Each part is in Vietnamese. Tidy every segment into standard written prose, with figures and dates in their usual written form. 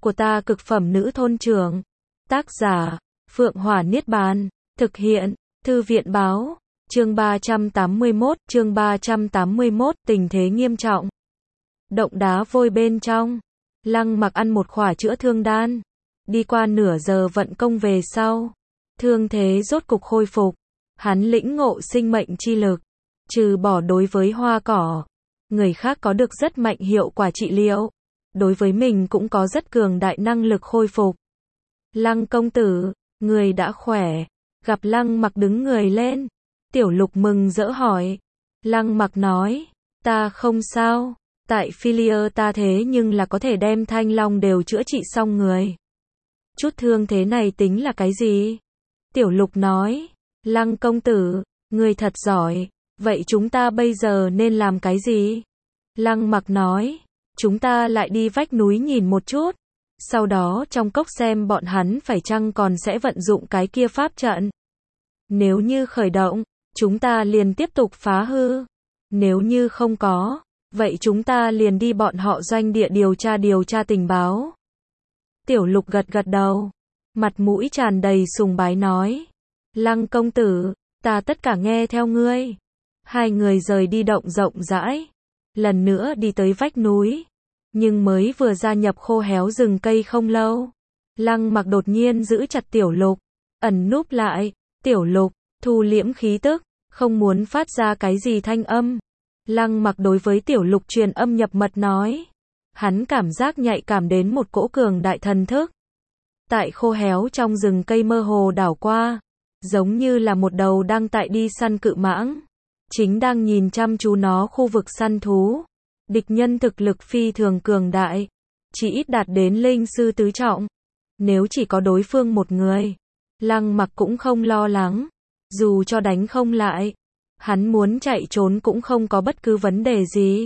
của ta cực phẩm nữ thôn trưởng. Tác giả, Phượng Hỏa Niết Bàn. Thực hiện, Thư viện báo. Chương 381, tình thế nghiêm trọng. Động đá vôi bên trong. Lăng Mặc ăn một khỏa chữa thương đan. Đi qua nửa giờ vận công về sau. Thương thế rốt cục khôi phục. Hắn lĩnh ngộ sinh mệnh chi lực. Trừ bỏ đối với hoa cỏ, người khác có được rất mạnh hiệu quả trị liệu. Đối với mình cũng có rất cường đại năng lực khôi phục. Lăng công tử, người đã khỏe. Gặp Lăng Mặc đứng người lên. Tiểu Lục mừng rỡ hỏi. Lăng Mặc nói, ta không sao. Tại Philia ta thế nhưng là có thể đem Thanh Long đều chữa trị xong người. Chút thương thế này tính là cái gì? Tiểu Lục nói, Lăng công tử, người thật giỏi. Vậy chúng ta bây giờ nên làm cái gì? Lăng Mặc nói, chúng ta lại đi vách núi nhìn một chút. Sau đó trong cốc xem bọn hắn phải chăng còn sẽ vận dụng cái kia pháp trận. Nếu như khởi động, chúng ta liền tiếp tục phá hư. Nếu như không có, vậy chúng ta liền đi bọn họ doanh địa điều tra tình báo. Tiểu Lục gật gật đầu, mặt mũi tràn đầy sùng bái nói, Lăng công tử, ta tất cả nghe theo ngươi. Hai người rời đi động rộng rãi, lần nữa đi tới vách núi, nhưng mới vừa gia nhập khô héo rừng cây không lâu. Lăng Mặc đột nhiên giữ chặt Tiểu Lục, ẩn núp lại. Tiểu Lục, thu liễm khí tức, không muốn phát ra cái gì thanh âm. Lăng Mặc đối với Tiểu Lục truyền âm nhập mật nói. Hắn cảm giác nhạy cảm đến một cỗ cường đại thần thức. Tại khô héo trong rừng cây mơ hồ đảo qua, giống như là một đầu đang tại đi săn cự mãng. Chính đang nhìn chăm chú nó khu vực săn thú. Địch nhân thực lực phi thường cường đại, chỉ ít đạt đến linh sư tứ trọng. Nếu chỉ có đối phương một người, Lăng Mặc cũng không lo lắng. Dù cho đánh không lại, hắn muốn chạy trốn cũng không có bất cứ vấn đề gì.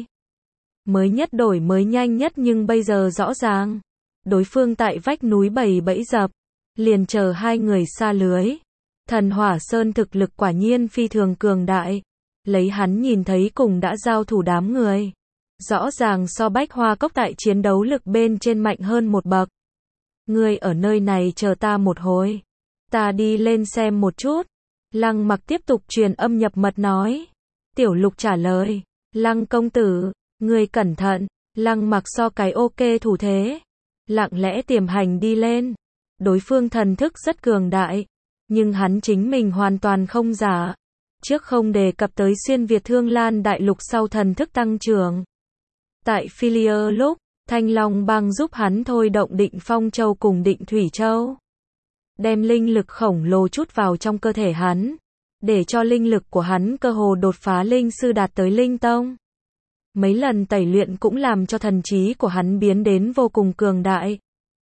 Mới nhất đổi mới nhanh nhất, nhưng bây giờ rõ ràng, đối phương tại vách núi bày bẫy dập, liền chờ hai người xa lưới. Thần Hỏa Sơn thực lực quả nhiên phi thường cường đại, lấy hắn nhìn thấy cùng đã giao thủ đám người, rõ ràng so Bách Hoa Cốc tại chiến đấu lực bên trên mạnh hơn một bậc. Ngươi ở nơi này chờ ta một hồi, ta đi lên xem một chút. Lăng Mặc tiếp tục truyền âm nhập mật nói. Tiểu Lục trả lời, Lăng công tử, ngươi cẩn thận. Lăng Mặc so cái ok thủ thế, lặng lẽ tiềm hành đi lên. Đối phương thần thức rất cường đại, nhưng hắn chính mình hoàn toàn không giả. Trước không đề cập tới xuyên Việt Thương Lan đại lục sau thần thức tăng trưởng. Tại Philia lúc, Thanh Long bang giúp hắn thôi động Định Phong Châu cùng Định Thủy Châu, đem linh lực khổng lồ chút vào trong cơ thể hắn, để cho linh lực của hắn cơ hồ đột phá linh sư đạt tới linh tông. Mấy lần tẩy luyện cũng làm cho thần trí của hắn biến đến vô cùng cường đại.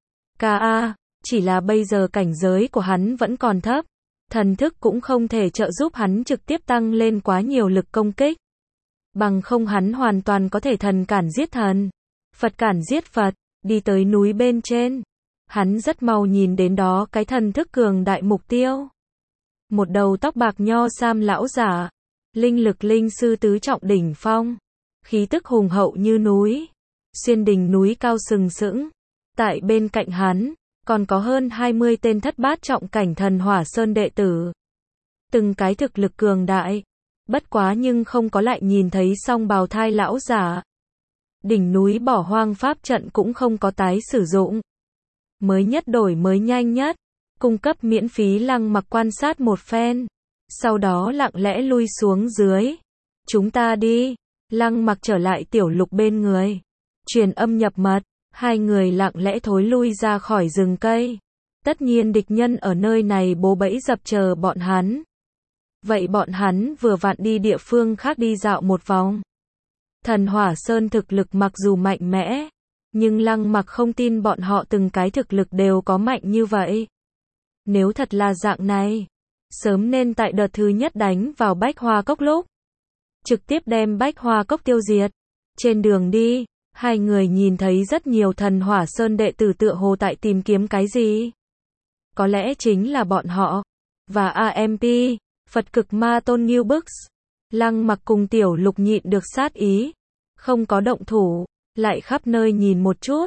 Chỉ là bây giờ cảnh giới của hắn vẫn còn thấp, thần thức cũng không thể trợ giúp hắn trực tiếp tăng lên quá nhiều lực công kích. Bằng không hắn hoàn toàn có thể thần cản giết thần, Phật cản giết Phật. Đi tới núi bên trên, hắn rất mau nhìn đến đó cái thần thức cường đại mục tiêu. Một đầu tóc bạc nho sam lão giả, linh lực linh sư tứ trọng đỉnh phong, khí tức hùng hậu như núi, xuyên đỉnh núi cao sừng sững. Tại bên cạnh hắn, còn có hơn 20 tên thất bát trọng cảnh Thần Hỏa Sơn đệ tử. Từng cái thực lực cường đại, bất quá nhưng không có lại nhìn thấy song bào thai lão giả. Đỉnh núi bỏ hoang pháp trận cũng không có tái sử dụng. Mới nhất đổi mới nhanh nhất, cung cấp miễn phí. Lăng Mặc quan sát một phen, sau đó lặng lẽ lui xuống dưới. Chúng ta đi. Lăng Mặc trở lại Tiểu Lục bên người, truyền âm nhập mật. Hai người lặng lẽ thối lui ra khỏi rừng cây. Tất nhiên địch nhân ở nơi này bố bẫy dập chờ bọn hắn. Vậy bọn hắn vừa vặn đi địa phương khác đi dạo một vòng. Thần Hỏa Sơn thực lực mặc dù mạnh mẽ, nhưng Lăng Mặc không tin bọn họ từng cái thực lực đều có mạnh như vậy. Nếu thật là dạng này, sớm nên tại đợt thứ nhất đánh vào Bách Hoa Cốc lúc, trực tiếp đem Bách Hoa Cốc tiêu diệt. Trên đường đi, hai người nhìn thấy rất nhiều Thần Hỏa Sơn đệ tử tựa hồ tại tìm kiếm cái gì. Có lẽ chính là bọn họ, và AMP, Phật Cực Ma Tôn Ngưu Bức. Lăng Mặc cùng Tiểu Lục nhịn được sát ý, không có động thủ, lại khắp nơi nhìn một chút.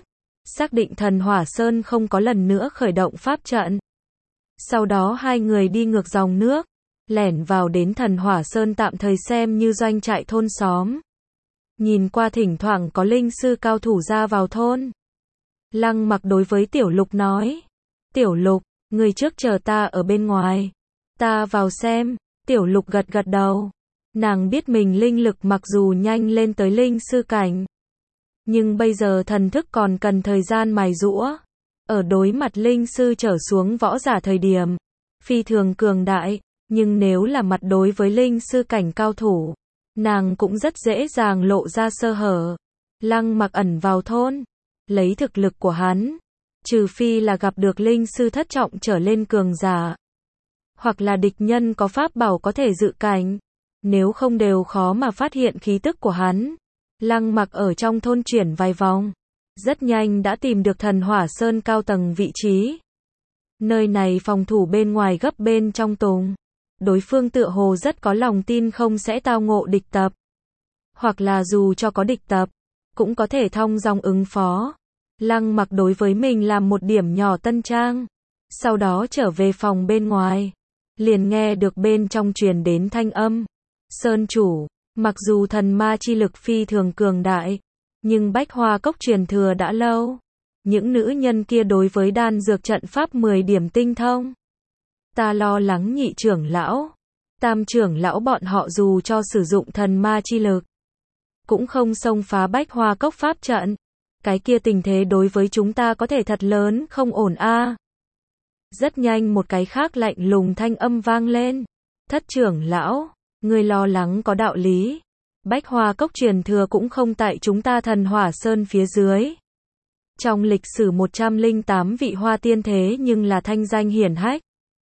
xác định Thần Hỏa Sơn không có lần nữa khởi động pháp trận. Sau đó hai người đi ngược dòng nước, lẻn vào đến Thần Hỏa Sơn tạm thời xem như doanh trại thôn xóm. Nhìn qua thỉnh thoảng có linh sư cao thủ ra vào thôn. Lăng Mặc đối với Tiểu Lục nói, Tiểu Lục, người trước chờ ta ở bên ngoài, ta vào xem. Tiểu Lục gật gật đầu. Nàng biết mình linh lực mặc dù nhanh lên tới linh sư cảnh, nhưng bây giờ thần thức còn cần thời gian mài giũa. Ở đối mặt linh sư trở xuống võ giả thời điểm, phi thường cường đại, nhưng nếu là mặt đối với linh sư cảnh cao thủ, nàng cũng rất dễ dàng lộ ra sơ hở. Lăng Mặc ẩn vào thôn, lấy thực lực của hắn, trừ phi là gặp được linh sư thất trọng trở lên cường giả, hoặc là địch nhân có pháp bảo có thể dự cảnh, nếu không đều khó mà phát hiện khí tức của hắn. Lăng Mặc ở trong thôn chuyển vài vòng, rất nhanh đã tìm được Thần Hỏa Sơn cao tầng vị trí. Nơi này phòng thủ bên ngoài gấp bên trong tùng. Đối phương tựa hồ rất có lòng tin không sẽ tao ngộ địch tập. Hoặc là dù cho có địch tập, cũng có thể thong dong ứng phó. Lăng Mặc đối với mình làm một điểm nhỏ tân trang. Sau đó trở về phòng bên ngoài. Liền nghe được bên trong truyền đến thanh âm. Sơn chủ, mặc dù thần ma chi lực phi thường cường đại, nhưng Bách Hoa Cốc truyền thừa đã lâu. Những nữ nhân kia đối với đan dược trận pháp 10 điểm tinh thông. Ta lo lắng nhị trưởng lão, tam trưởng lão bọn họ dù cho sử dụng thần ma chi lực, cũng không xông phá Bách Hoa Cốc pháp trận. Cái kia tình thế đối với chúng ta có thể thật lớn không ổn a. Rất nhanh một cái khác lạnh lùng thanh âm vang lên. Thất trưởng lão, người lo lắng có đạo lý. Bách Hoa Cốc truyền thừa cũng không tại chúng ta Thần Hỏa Sơn phía dưới. Trong lịch sử 108 vị hoa tiên thế nhưng là thanh danh hiển hách.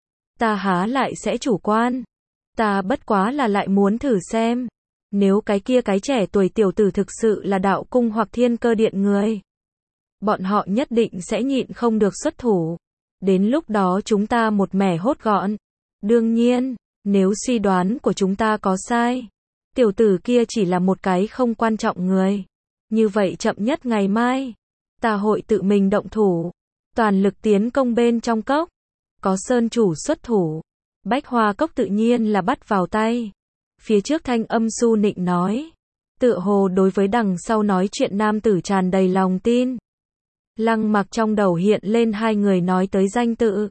Ta há lại sẽ chủ quan. Ta bất quá là lại muốn thử xem. Nếu cái kia cái trẻ tuổi tiểu tử thực sự là đạo cung hoặc thiên cơ điện người, bọn họ nhất định sẽ nhịn không được xuất thủ. Đến lúc đó chúng ta một mẻ hốt gọn. Đương nhiên, nếu suy đoán của chúng ta có sai, tiểu tử kia chỉ là một cái không quan trọng người. Như vậy chậm nhất ngày mai, ta hội tự mình động thủ, toàn lực tiến công bên trong cốc. Có sơn chủ xuất thủ, Bách Hoa Cốc tự nhiên là bắt vào tay. Phía trước thanh âm su nịnh nói, tựa hồ đối với đằng sau nói chuyện nam tử tràn đầy lòng tin. Lăng Mặc trong đầu hiện lên hai người nói tới danh tự.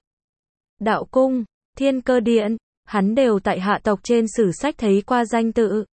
Đạo cung, thiên cơ điện, hắn đều tại hạ tộc trên sử sách thấy qua danh tự.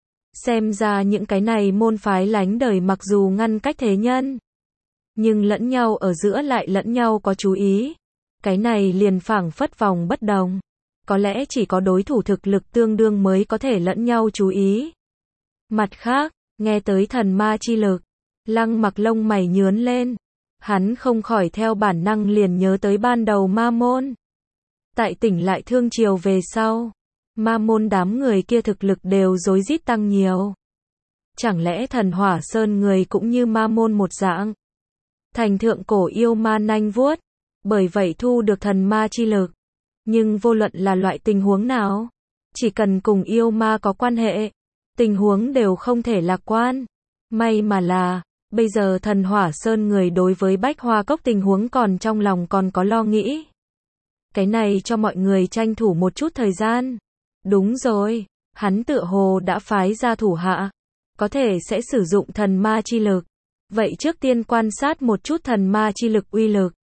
Xem ra những cái này môn phái lánh đời mặc dù ngăn cách thế nhân, nhưng lẫn nhau ở giữa lại lẫn nhau có chú ý. Cái này liền phảng phất vòng bất đồng. Có lẽ chỉ có đối thủ thực lực tương đương mới có thể lẫn nhau chú ý. Mặt khác, nghe tới thần ma chi lực, Lăng Mặc lông mày nhướng lên. Hắn không khỏi theo bản năng liền nhớ tới ban đầu ma môn. Tại tỉnh lại Thương Triều về sau, ma môn đám người kia thực lực đều rối rít tăng nhiều. Chẳng lẽ Thần Hỏa Sơn người cũng như ma môn một dạng, thành thượng cổ yêu ma nanh vuốt, bởi vậy thu được thần ma chi lực. Nhưng vô luận là loại tình huống nào, chỉ cần cùng yêu ma có quan hệ, tình huống đều không thể lạc quan. May mà là, bây giờ Thần Hỏa Sơn người đối với Bách Hoa Cốc tình huống còn trong lòng còn có lo nghĩ. Cái này cho mọi người tranh thủ một chút thời gian. Đúng rồi, hắn tựa hồ đã phái ra thủ hạ, có thể sẽ sử dụng thần ma chi lực. Vậy trước tiên quan sát một chút thần ma chi lực uy lực,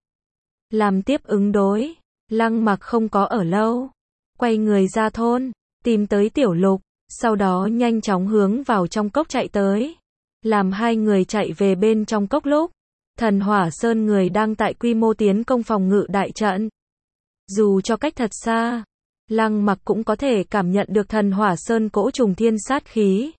làm tiếp ứng đối. Lăng Mặc không có ở lâu, quay người ra thôn, tìm tới Tiểu Lục, sau đó nhanh chóng hướng vào trong cốc chạy tới. Làm hai người chạy về bên trong cốc lúc, Thần Hỏa Sơn người đang tại quy mô tiến công phòng ngự đại trận. Dù cho cách thật xa, Lăng Mặc cũng có thể cảm nhận được Thần Hỏa Sơn cỗ trùng thiên sát khí.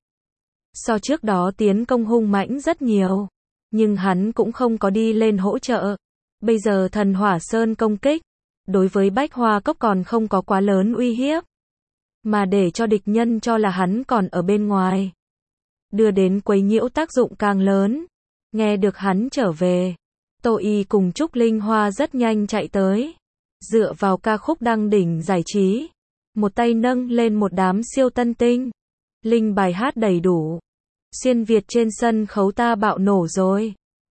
So trước đó tiến công hung mãnh rất nhiều, nhưng hắn cũng không có đi lên hỗ trợ. Bây giờ Thần Hỏa Sơn công kích, đối với Bách Hoa Cốc còn không có quá lớn uy hiếp, mà để cho địch nhân cho là hắn còn ở bên ngoài, đưa đến quấy nhiễu tác dụng càng lớn. Nghe được hắn trở về, Tô Y cùng Trúc Linh Hoa rất nhanh chạy tới, dựa vào ca khúc đăng đỉnh giải trí, một tay nâng lên một đám siêu tân tinh, linh bài hát đầy đủ. Xuyên Việt trên sân khấu ta bạo nổ rồi.